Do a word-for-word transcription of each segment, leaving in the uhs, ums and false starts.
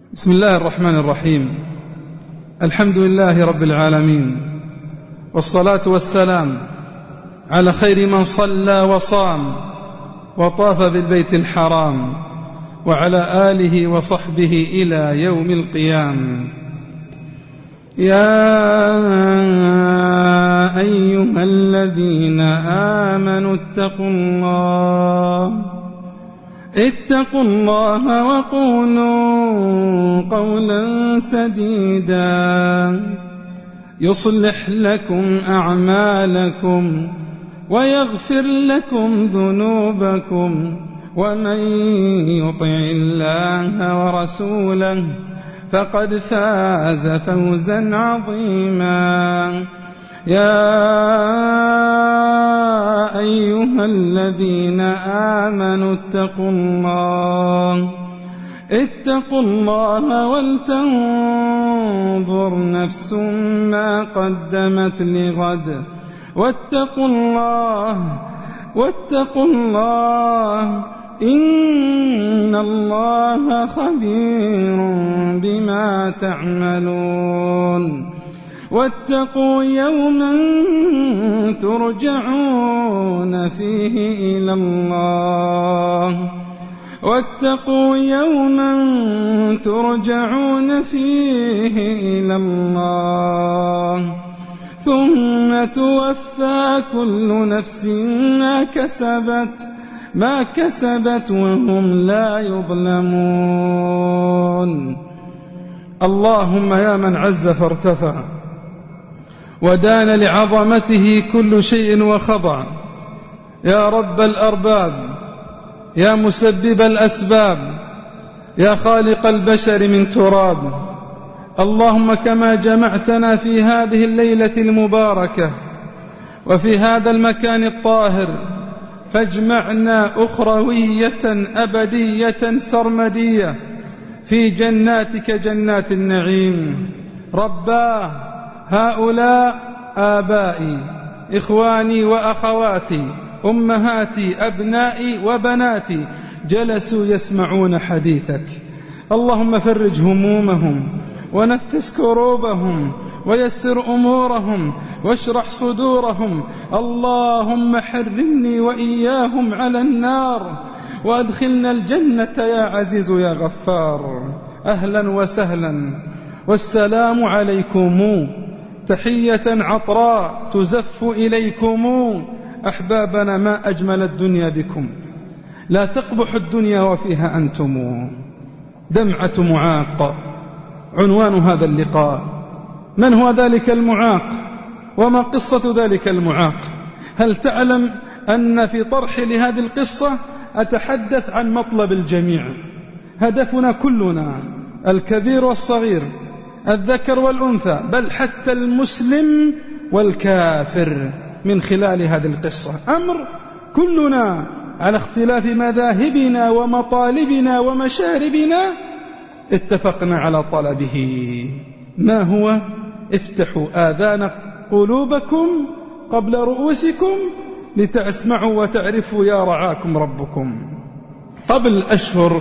بسم الله الرحمن الرحيم. الحمد لله رب العالمين، والصلاة والسلام على خير من صلى وصام وطاف بالبيت الحرام، وعلى آله وصحبه إلى يوم القيام. يا أيها الذين آمنوا اتقوا الله اتقوا الله وقولوا قولا سديدا يصلح لكم أعمالكم ويغفر لكم ذنوبكم، ومن يطع الله ورسوله فقد فاز فوزا عظيما. يا أيها الذين آمنوا اتقوا الله اتقوا الله ولتنظر نفس ما قدمت لغد، واتقوا الله واتقوا الله إن الله خبير بما تعملون. واتقوا يوما ترجعون فيه إلى الله واتقوا يوما ترجعون فيه إلى الله ثم توفى كل نفس ما كسبت ما كسبت وهم لا يظلمون. اللهم يا من عز فارتفع ودان لعظمته كل شيء وخضع، يا رب الأرباب، يا مسبب الأسباب، يا خالق البشر من تراب، اللهم كما جمعتنا في هذه الليلة المباركة وفي هذا المكان الطاهر، فاجمعنا أخروية أبدية سرمدية في جناتك جنات النعيم. رباه هؤلاء آبائي، إخواني وأخواتي، أمهاتي، أبنائي وبناتي، جلسوا يسمعون حديثك، اللهم فرج همومهم ونفس كروبهم ويسر أمورهم واشرح صدورهم. اللهم حرمني وإياهم على النار وأدخلنا الجنة يا عزيز يا غفار. أهلا وسهلا، والسلام عليكم، تحية عطراء تزف إليكم. أحبابنا، ما أجمل الدنيا بكم، لا تقبح الدنيا وفيها أنتم. دمعة معاق عنوان هذا اللقاء. من هو ذلك المعاق؟ وما قصة ذلك المعاق؟ هل تعلم أن في طرح لهذه القصة أتحدث عن مطلب الجميع؟ هدفنا كلنا، الكبير والصغير، الذكر والأنثى، بل حتى المسلم والكافر، من خلال هذه القصة أمر كلنا على اختلاف مذاهبنا ومطالبنا ومشاربنا اتفقنا على طلبه. ما هو؟ افتحوا آذان قلوبكم قبل رؤوسكم لتسمعوا وتعرفوا يا رعاكم ربكم. قبل أشهر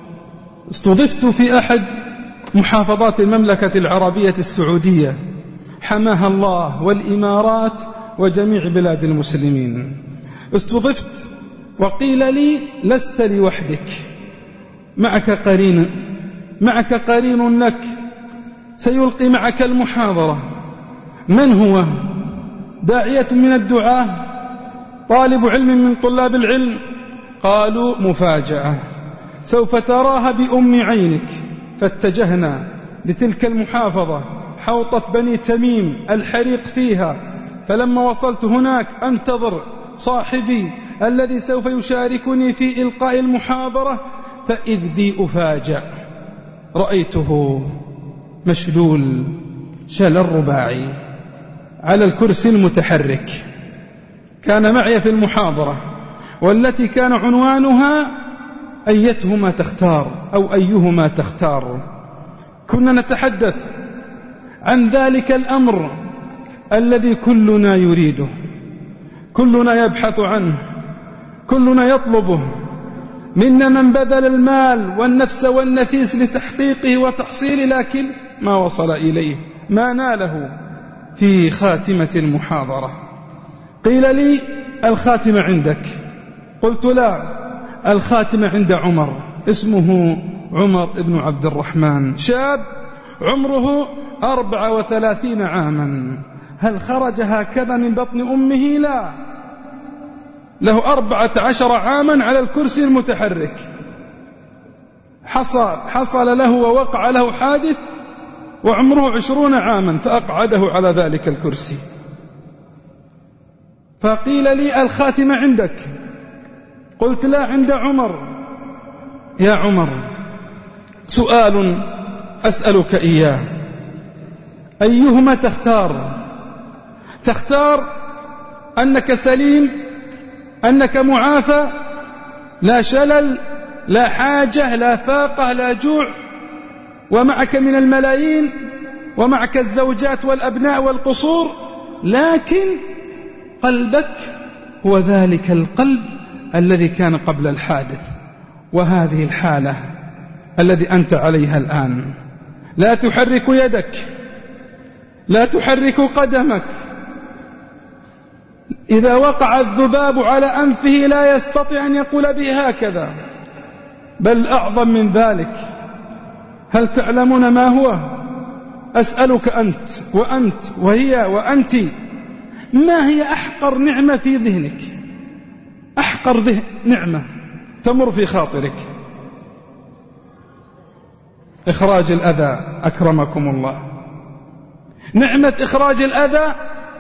استضفت في أحد محافظات المملكة العربية السعودية، حماها الله، والإمارات وجميع بلاد المسلمين. استضفت وقيل لي لست لوحدك، معك قرين معك قرين لك سيلقي معك المحاضرة. من هو؟ داعية من الدعاة، طالب علم من طلاب العلم. قالوا مفاجأة، سوف تراها بأم عينك. فاتجهنا لتلك المحافظة، حوطة بني تميم، الحريق فيها. فلما وصلت هناك أنتظر صاحبي الذي سوف يشاركني في إلقاء المحاضرة، فإذ بي أفاجأ، رأيته مشلول شلل رباعي على الكرسي المتحرك. كان معي في المحاضرة، والتي كان عنوانها أيتهما تختار أو أيهما تختار. كنا نتحدث عن ذلك الأمر الذي كلنا يريده، كلنا يبحث عنه، كلنا يطلبه. منا من بذل المال والنفس والنفيس لتحقيقه وتحصيله، لكن ما وصل إليه، ما ناله في خاتمة المحاضرة. قيل لي الخاتمة عندك، قلت لا، الخاتمة عند عمر، اسمه عمر بن عبد الرحمن، شاب عمره أربع وثلاثين عاما. هل خرج هكذا من بطن أمه؟ لا، له أربعة عشر عاما على الكرسي المتحرك. حصل, حصل له ووقع له حادث وعمره عشرون عاما فأقعده على ذلك الكرسي. فقيل لي الخاتمة عندك، قلت لا، عند عمر. يا عمر، سؤال أسألك إياه، أيهما تختار؟ تختار أنك سليم، أنك معافى، لا شلل، لا حاجة، لا فاقة، لا جوع، ومعك من الملايين، ومعك الزوجات والأبناء والقصور، لكن قلبك هو ذلك القلب الذي كان قبل الحادث، وهذه الحالة الذي أنت عليها الآن، لا تحرك يدك، لا تحرك قدمك، إذا وقع الذباب على أنفه لا يستطيع أن يقول به هكذا، بل أعظم من ذلك. هل تعلمون ما هو؟ أسألك أنت وأنت وهي وأنت، ما هي أحقر نعمة في ذهنك؟ أحقر ذهن نعمة تمر في خاطرك؟ إخراج الأذى، أكرمكم الله. نعمة إخراج الأذى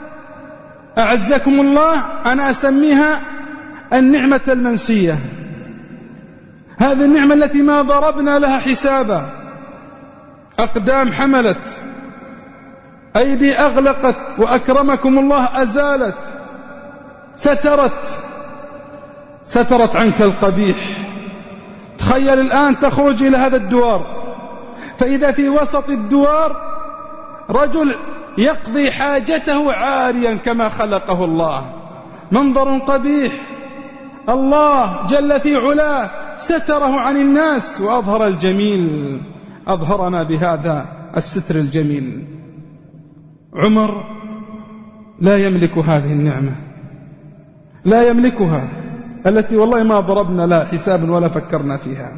أعزكم الله أنا أسميها النعمة المنسية. هذه النعمة التي ما ضربنا لها حسابا، أقدام حملت، أيدي أغلقت، وأكرمكم الله أزالت، سترت سترت عنك القبيح. تخيل الآن تخرج إلى هذا الدوار، فإذا في وسط الدوار رجل يقضي حاجته عاريا كما خلقه الله، منظر قبيح. الله جل في علاه ستره عن الناس وأظهر الجميل، أظهرنا بهذا الستر الجميل. عمر لا يملك هذه النعمة، لا يملكها، التي والله ما ضربنا لها حساب ولا فكرنا فيها.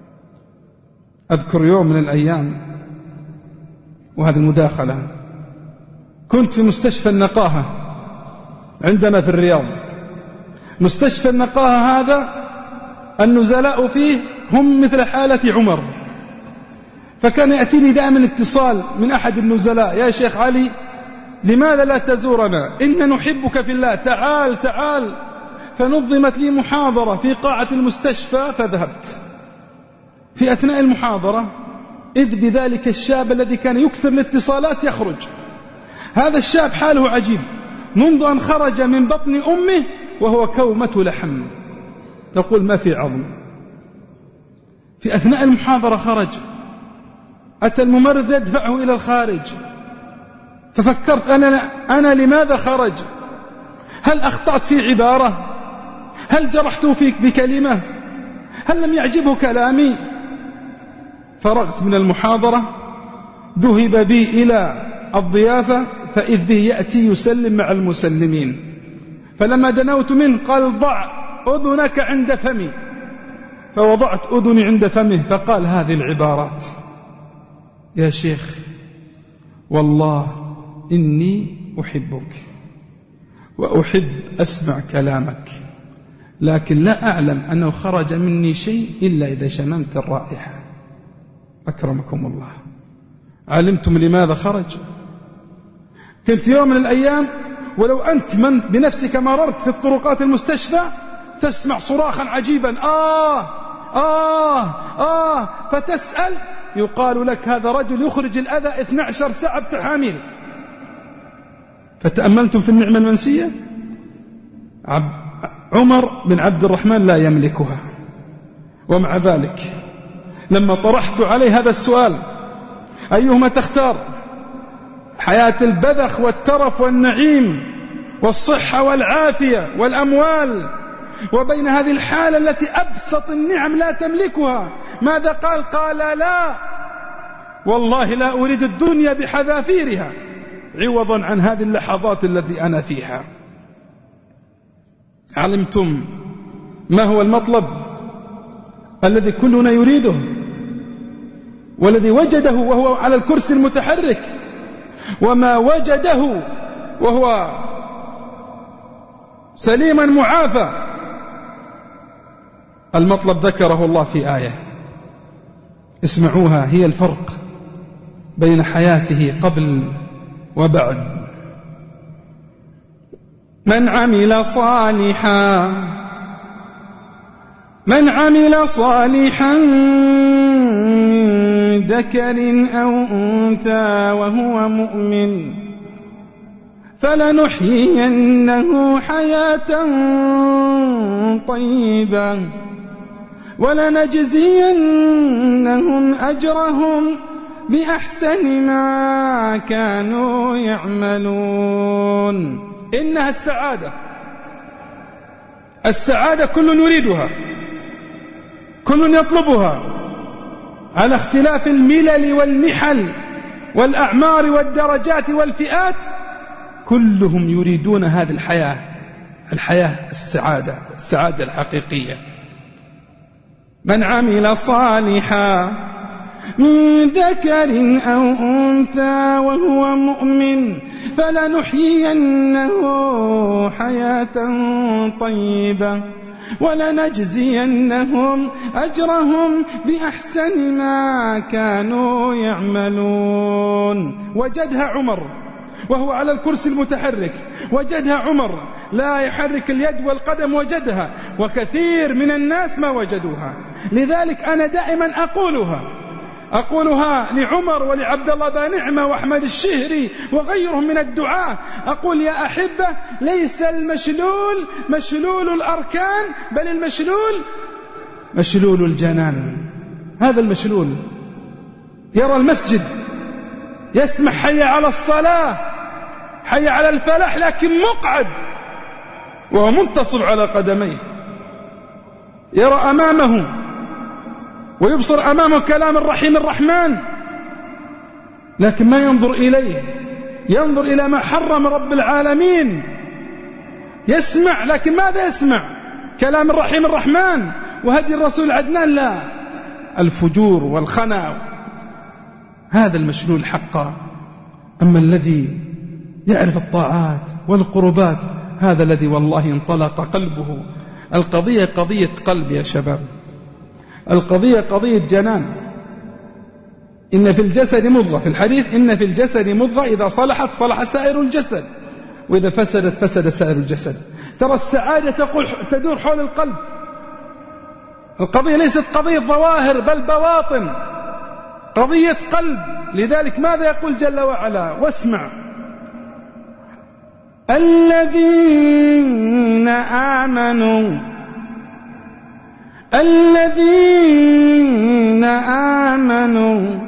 أذكر يوم من الأيام، وهذه المداخلة، كنت في مستشفى النقاهة عندنا في الرياض. مستشفى النقاهة هذا النزلاء فيه هم مثل حالة عمر، فكان يأتيني دائما اتصال من أحد النزلاء: يا شيخ علي، لماذا لا تزورنا؟ إن نحبك في الله، تعال تعال. فنظمت لي محاضرة في قاعة المستشفى، فذهبت. في أثناء المحاضرة إذ بذلك الشاب الذي كان يكثر الاتصالات يخرج. هذا الشاب حاله عجيب، منذ أن خرج من بطن أمه وهو كومة لحم، تقول ما في عظم. في أثناء المحاضرة خرج، أتى الممرض يدفعه إلى الخارج. ففكرت أنا, أنا لماذا خرج؟ هل أخطأت في عبارة؟ هل جرحته فيك بكلمة؟ هل لم يعجبه كلامي؟ فرغت من المحاضرة، ذهب بي إلى الضيافة، فإذ به يأتي يسلم مع المسلمين. فلما دنوت منه قال: ضع أذنك عند فمي. فوضعت أذني عند فمه، فقال هذه العبارات: يا شيخ، والله إني أحبك وأحب أسمع كلامك، لكن لا أعلم أنه خرج مني شيء إلا إذا شممت الرائحة. أكرمكم الله، علمتم لماذا خرج؟ كنت يوم من الأيام، ولو أنت من بنفسك مررت في الطرقات المستشفى تسمع صراخا عجيبا: آه آه آه، فتسأل يقال لك هذا رجل يخرج الأذى اثنتي عشرة ساعة بتحامل. فتأملتم في النعمة المنسية؟ عمر بن عبد الرحمن لا يملكها، ومع ذلك لما طرحت عليه هذا السؤال: أيهما تختار، حياة البذخ والترف والنعيم والصحة والعافية والأموال، وبين هذه الحالة التي أبسط النعم لا تملكها. ماذا قال؟ قال لا والله لا أريد الدنيا بحذافيرها عوضا عن هذه اللحظات التي أنا فيها. علمتم ما هو المطلب الذي كلنا يريده والذي وجده وهو على الكرسي المتحرك، وما وجده وهو سليما معافى؟ المطلب ذكره الله في آية اسمعوها، هي الفرق بين حياته قبل وبعد. من عمل صالحا من عمل صالحا من ذكر أو أنثى وهو مؤمن فلنحيينه حياة طيبة ولنجزينهم أجرهم بأحسن ما كانوا يعملون. إنها السعادة، السعادة كل يريدها، كل يطلبها، على اختلاف الملل والنحل والأعمار والدرجات والفئات، كلهم يريدون هذه الحياة، الحياة السعادة، السعادة الحقيقية. من عمل صالحا من ذكر أو أنثى وهو مؤمن فلنحيينه حياة طيبة ولنجزينهم أجرهم بأحسن ما كانوا يعملون. وجدها عمر وهو على الكرسي المتحرك، وجدها عمر لا يحرك اليد والقدم، وجدها، وكثير من الناس ما وجدوها. لذلك أنا دائما أقولها أقولها لعمر ولعبد الله بانعمة وأحمد الشهري وغيرهم من الدعاة، أقول يا أحبة ليس المشلول مشلول الأركان، بل المشلول مشلول الجنان. هذا المشلول يرى المسجد، يسمع حي على الصلاة، حي على الفلاح، لكن مقعد وهو منتصب على قدميه، يرى أمامه ويبصر أمامه كلام الرحيم الرحمن، لكن ما ينظر إليه، ينظر إلى ما حرم رب العالمين. يسمع لكن ماذا يسمع؟ كلام الرحيم الرحمن وهدي الرسول العدنان، لا، الفجور والخنا. هذا المشلول حقا. أما الذي يعرف الطاعات والقربات، هذا الذي والله انطلق قلبه. القضية قضية قلب يا شباب، القضية قضية جنان. إن في الجسد مضغة، في الحديث إن في الجسد مضغة إذا صلحت صلح سائر الجسد وإذا فسدت فسد سائر الجسد. ترى السعادة تقول تدور حول القلب. القضية ليست قضية ظواهر بل بواطن، قضية قلب. لذلك ماذا يقول جل وعلا؟ واسمع: الذين آمنوا الذين آمنوا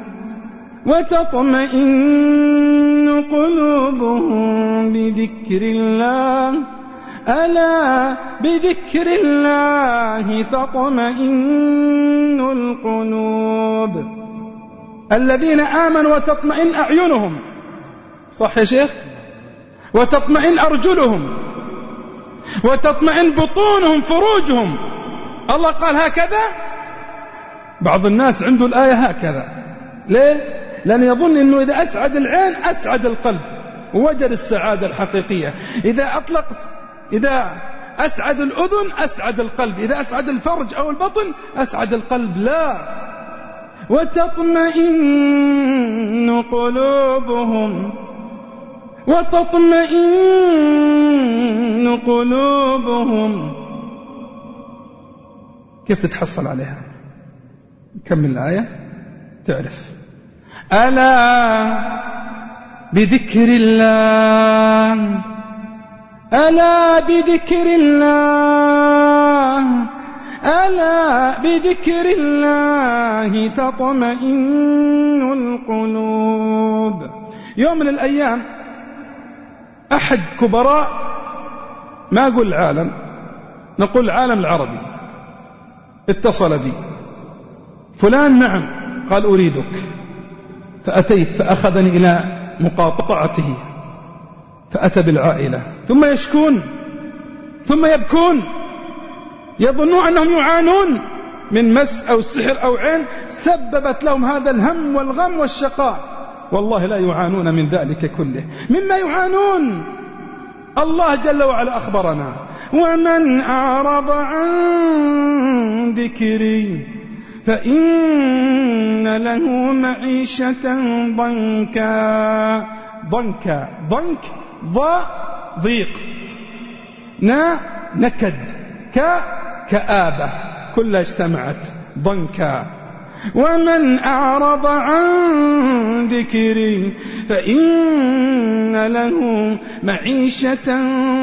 وتطمئن قلوبهم بذكر الله ألا بذكر الله تطمئن القلوب. الذين آمنوا وتطمئن أعينهم، صح يا شيخ؟ وتطمئن أرجلهم وتطمئن بطونهم فروجهم. الله قال هكذا. بعض الناس عنده الآية هكذا. ليه؟ لأن يظن أنه إذا أسعد العين أسعد القلب ووجد السعادة الحقيقية. إذا أطلق إذا أسعد الأذن أسعد القلب، إذا أسعد الفرج أو البطن أسعد القلب. لا، وتطمئن قلوبهم وتطمئن قلوبهم. كيف تتحصل عليها؟ كمل الآية تعرف. ألا بذكر الله ألا بذكر الله ألا بذكر الله تطمئن القلوب. يوم من الأيام أحد كبراء، ما أقول العالم نقول العالم العربي اتصل بي فلان، نعم، قال أريدك، فأتيت فأخذني إلى مقاطعته، فأتى بالعائلة، ثم يشكون ثم يبكون، يظنون أنهم يعانون من مس أو سحر أو عين سببت لهم هذا الهم والغم والشقاء. والله لا يعانون من ذلك كله. مما يعانون الله جل وعلا أخبرنا: ومن أعرض عن ذكري فإن له معيشة ضنكا. ضنكا، ضنك، ض ضيق، نا نكد، ك كآبة، كلها اجتمعت، ضنكا. ومن أعرض عن ذكري فإن له معيشة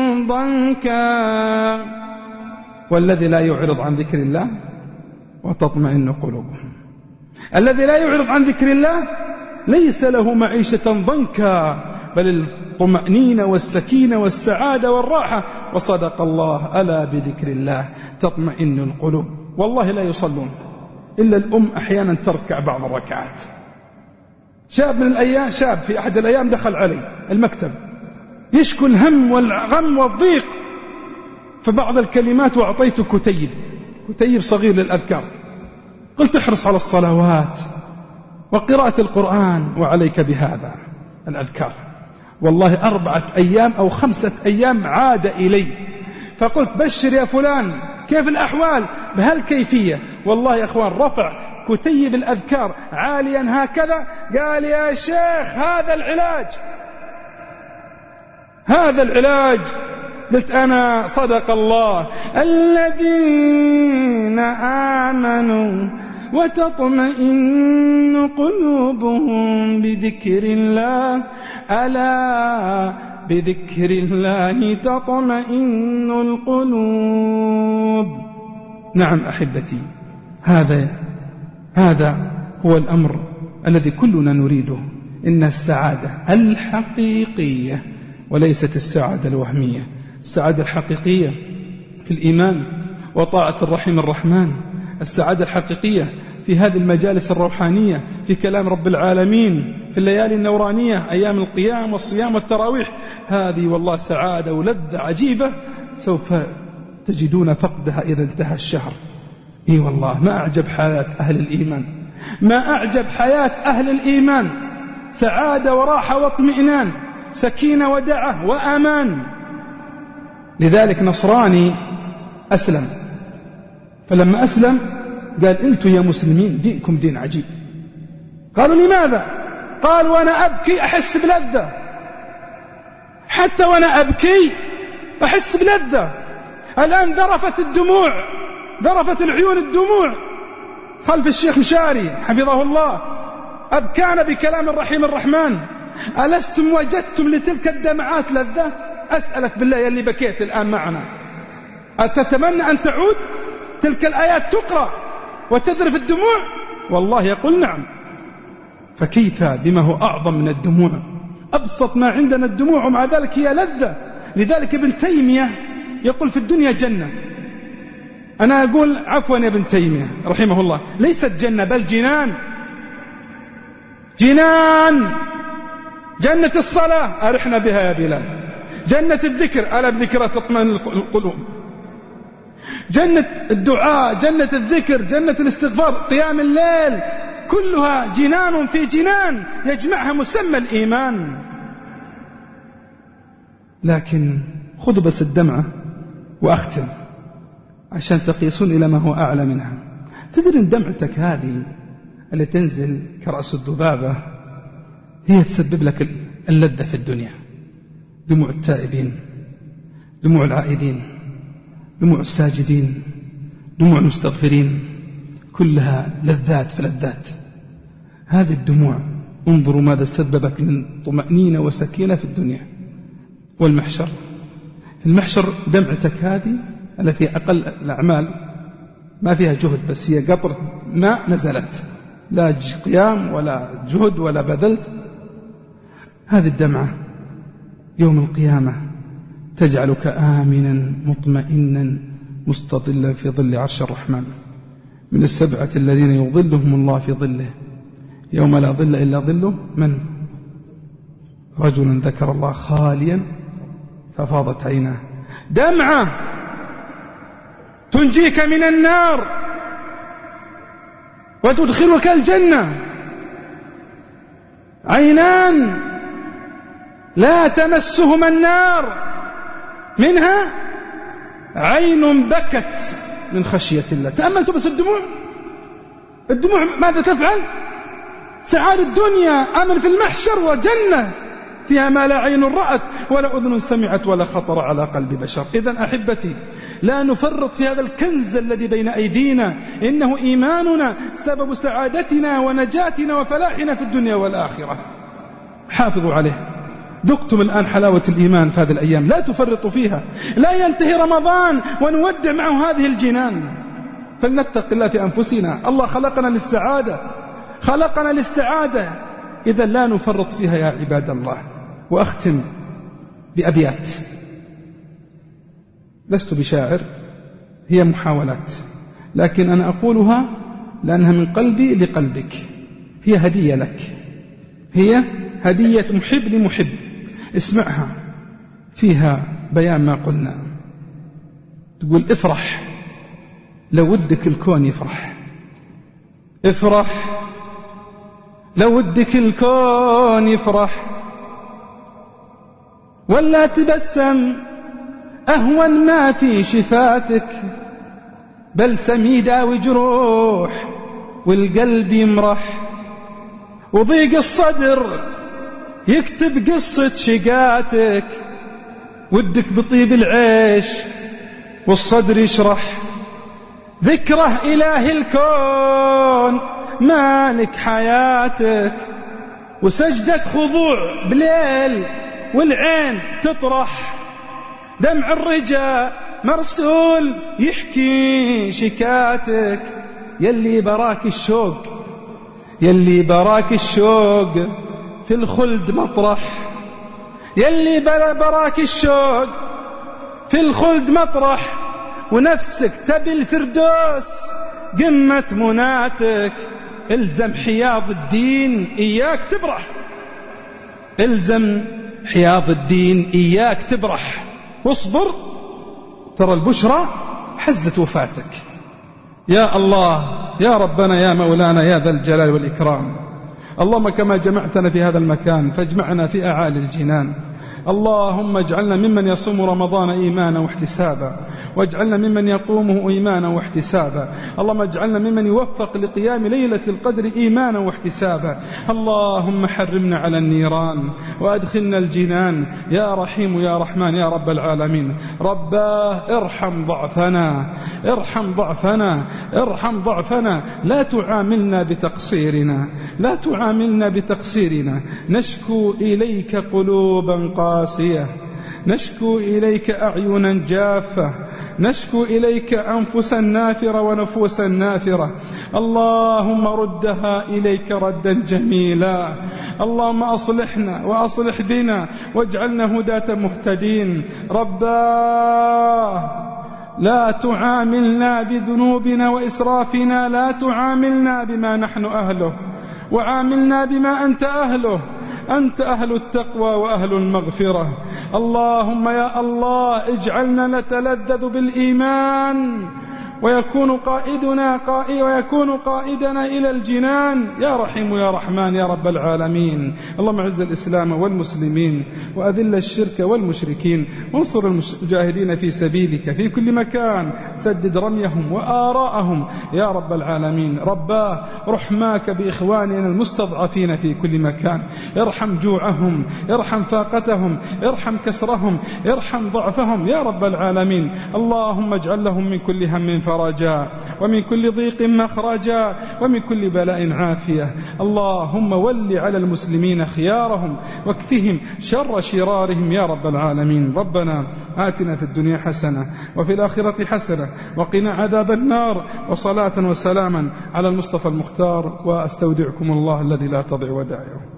ضنكا. والذي لا يعرض عن ذكر الله وتطمئن قلوبهم، الذي لا يعرض عن ذكر الله ليس له معيشة ضنكا، بل الطمأنينة والسكينة والسعادة والراحة. وصدق الله: ألا بذكر الله تطمئن القلوب. والله لا يصلون إلا الأم أحيانا تركع بعض الركعات. شاب من الأيام شاب في أحد الأيام دخل علي المكتب يشكو الهم والغم والضيق، فبعض الكلمات وأعطيته كتيب كتيب صغير للأذكار، قلت: احرص على الصلوات وقراءة القرآن، وعليك بهذا الأذكار. والله أربعة أيام أو خمسة أيام عاد إلي، فقلت: بشر يا فلان، كيف الأحوال بهالكيفية؟ والله يا أخوان رفع كتيب الأذكار عاليا هكذا، قال: يا شيخ هذا العلاج، هذا العلاج. قلت أنا: صدق الله: الذين آمنوا وتطمئن قلوبهم بذكر الله، ألا بذكر الله تطمئن القلوب. نعم أحبتي، هذا هذا هو الأمر الذي كلنا نريده. إن السعادة الحقيقية وليست السعادة الوهمية. السعادة الحقيقية في الإيمان وطاعة الرحيم الرحمن، السعادة الحقيقية في هذه المجالس الروحانية، في كلام رب العالمين، في الليالي النورانية، أيام القيام والصيام والتراويح. هذه والله سعادة ولذة عجيبة سوف تجدون فقدها إذا انتهى الشهر. إي والله ما أعجب حياة أهل الإيمان، ما أعجب حياة أهل الإيمان، سعادة وراحة واطمئنان، سكينة ودعة وأمان. لذلك نصراني أسلم، فلما أسلم قال: أنتم يا مسلمين دينكم دين عجيب. قالوا: لماذا؟ قال: وأنا أبكي أحس بلذة، حتى وأنا أبكي أحس بلذة. الآن ذرفت الدموع، ذرفت العيون الدموع خلف الشيخ مشاري حفظه الله، أبكانا بكلام الرحيم الرحمن. ألستم وجدتم لتلك الدمعات لذة؟ أسألك بالله يلي بكيت الآن معنا، أتتمنى أن تعود تلك الآيات تقرأ وتذرف الدموع؟ والله يقول نعم. فكيف بما هو أعظم من الدموع؟ أبسط ما عندنا الدموع، ومع ذلك هي لذة. لذلك ابن تيمية يقول: في الدنيا جنة. أنا أقول عفوا يا ابن تيمية رحمه الله، ليست جنة بل جنان. جنان، جنة الصلاة أرحنا بها يا بلال، جنة الذكر ألا بذكرى تطمئن القلوب، جنة الدعاء، جنة الذكر، جنة الاستغفار، قيام الليل، كلها جنان في جنان يجمعها مسمى الإيمان. لكن خذوا بس الدمعة وأختم عشان تقيسون إلى ما هو أعلى منها. تدري أن دمعتك هذه اللي تنزل كرأس الذبابة هي تسبب لك اللذة في الدنيا. دموع التائبين، دموع العائدين، دموع الساجدين، دموع المستغفرين، كلها لذات في لذات. هذه الدموع انظروا ماذا سببت من طمأنينة وسكينة في الدنيا. والمحشر، في المحشر دمعتك هذه التي أقل الأعمال ما فيها جهد، بس هي قطرة ماء نزلت، لا قيام ولا جهد ولا بذلت. هذه الدمعة يوم القيامة تجعلك آمنا مطمئنا مستظلا في ظل عرش الرحمن، من السبعة الذين يظلهم الله في ظله يوم لا ظل إلا ظله. من؟ رجل ذكر الله خاليا ففاضت عيناه. دمعة تنجيك من النار وتدخلك الجنة. عينان لا تمسهما النار، منها عين بكت من خشية الله. تأملت بس الدموع، الدموع ماذا تفعل؟ سعادة الدنيا، أمل في المحشر وجنة فيها ما لا عين رأت ولا أذن سمعت ولا خطر على قلب بشر. إذن أحبتي، لا نفرط في هذا الكنز الذي بين أيدينا، إنه إيماننا سبب سعادتنا ونجاتنا وفلاحنا في الدنيا والآخرة. حافظوا عليه. ذقتم الآن حلاوة الإيمان في هذه الأيام، لا تفرطوا فيها. لا ينتهي رمضان ونودع معه هذه الجنان، فلنتق الله في أنفسنا. الله خلقنا للسعادة، خلقنا للسعادة، إذا لا نفرط فيها يا عباد الله. وأختم بأبيات، لست بشاعر، هي محاولات، لكن أنا أقولها لأنها من قلبي لقلبك. هي هدية لك، هي هدية محب لمحب. اسمعها، فيها بيان ما قلنا. تقول: افرح لو ودك الكون يفرح، افرح لو ودك الكون يفرح، ولا تبسم أهون ما في شفاتك، بلسم يداوي جروح والقلب يمرح، وضيق الصدر يكتب قصة شقاتك، ودك بطيب العيش والصدر يشرح، ذكره إله الكون مالك حياتك، وسجدة خضوع بليل والعين تطرح، دمع الرجاء مرسول يحكي شكاتك، يلي براك الشوق يلي براك الشوق في الخلد مطرح، يلي براك الشوق في الخلد مطرح، ونفسك تبي الفردوس قمة مناتك، الزم حياض الدين إياك تبرح، الزم حياض الدين إياك تبرح، واصبر ترى البشرى حزت وفاتك. يا الله، يا ربنا، يا مولانا، يا ذا الجلال والإكرام، اللهم كما جمعتنا في هذا المكان فاجمعنا في أعالي الجنان. اللهم اجعلنا ممن يصوم رمضان إيمانا واحتسابا، واجعلنا ممن يقومه إيمانا واحتسابا. اللهم اجعلنا ممن يوفق لقيام ليلة القدر إيمانا واحتسابا. اللهم حرمنا على النيران وأدخلنا الجنان يا رحيم يا رحمن يا رب العالمين. رباه ارحم ضعفنا، ارحم ضعفنا، ارحم ضعفنا، لا تعاملنا بتقصيرنا، لا تعاملنا بتقصيرنا. نشكو إليك قلوبا قاسية، نشكو إليك أعينا جافة، نشكو إليك أنفسا نافرة ونفوسا نافرة. اللهم ردها إليك ردا جميلا. اللهم أصلحنا وأصلح بنا واجعلنا هداة مهتدين. رباه لا تعاملنا بذنوبنا وإسرافنا، لا تعاملنا بما نحن أهله، وعاملنا بما أنت أهله. أنت أهل التقوى وأهل المغفرة. اللهم يا الله اجعلنا نتلذذ بالإيمان ويكون قائدنا قائد ويكون قائدنا إلى الجنان يا رحيم يا رحمن يا رب العالمين. اللهم اعز الإسلام والمسلمين وأذل الشرك والمشركين، وانصر المجاهدين في سبيلك في كل مكان، سدد رميهم وآراءهم يا رب العالمين. رباه رحماك بإخواننا المستضعفين في كل مكان، ارحم جوعهم، ارحم فاقتهم، ارحم كسرهم، ارحم ضعفهم يا رب العالمين. اللهم اجعل لهم من كل هم فرجا، ومن كل ضيق مخرجا، ومن كل بلاء عافية. اللهم ول على المسلمين خيارهم واكفهم شر شرارهم يا رب العالمين. ربنا آتنا في الدنيا حسنة وفي الآخرة حسنة وقنا عذاب النار. وصلاة وسلاما على المصطفى المختار، وأستودعكم الله الذي لا تضيع ودائعه.